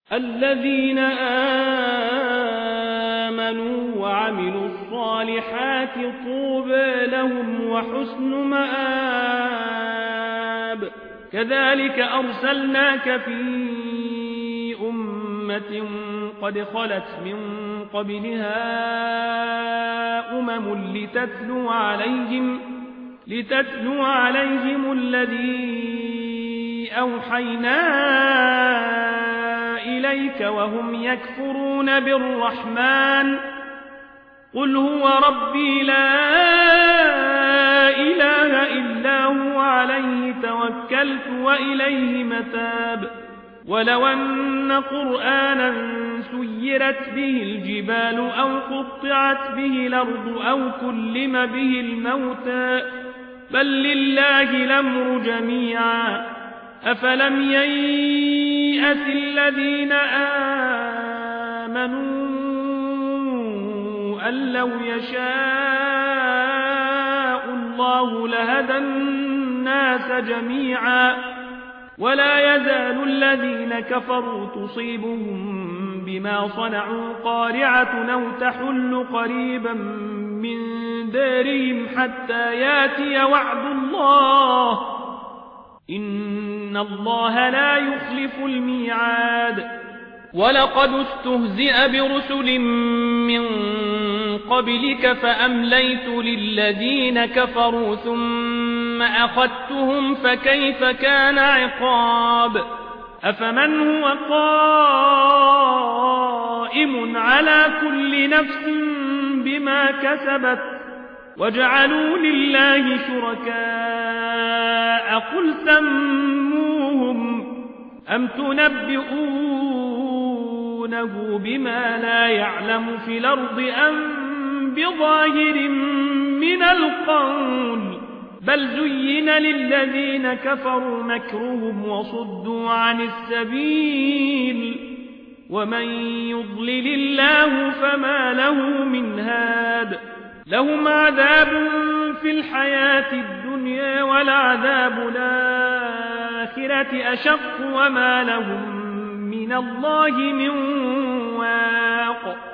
الذين آمنوا وعملوا الصالحات طوبى لهم وحسن مآب. كذلك أرسلناك في أمة قد خلت من قبلها لتتلو عليهم الذي أوحينا إليك وهم يكفرون بالرحمن. قل هو ربي لا إله إلا هو عليه توكلت وإليه متاب. ولو أن قرآنا سيرت به الجبال أو قطعت به الأرض أو كلم به الموتى بل لله الأمر جميعا أفلم ييأس الذين آمنوا أن لو يشاء الله لهدى الناس جميعا ولا يزال الذين كفروا تصيبهم بما صنعوا قارعة أو تحل قريبا من دارهم حتى ياتي وعد الله إن الله لا يخلف الميعاد. ولقد استهزئ برسل من قبلك فأمليت للذين كفروا ثم أخذتهم فكيف كان عقاب. أفمن هو قائم على كل نفس بما كسبت وجعلوا لله شركاء قل سموهم أم تنبئونه بما لا يعلم في الأرض أم بظاهر من القول بل زين للذين كفروا مكرهم وصدوا عن السبيل ومن يضلل الله فما له من هاد. لهم عذاب في الحياة الدنيا ولعذاب الآخرة أشق وما لهم من الله من واق.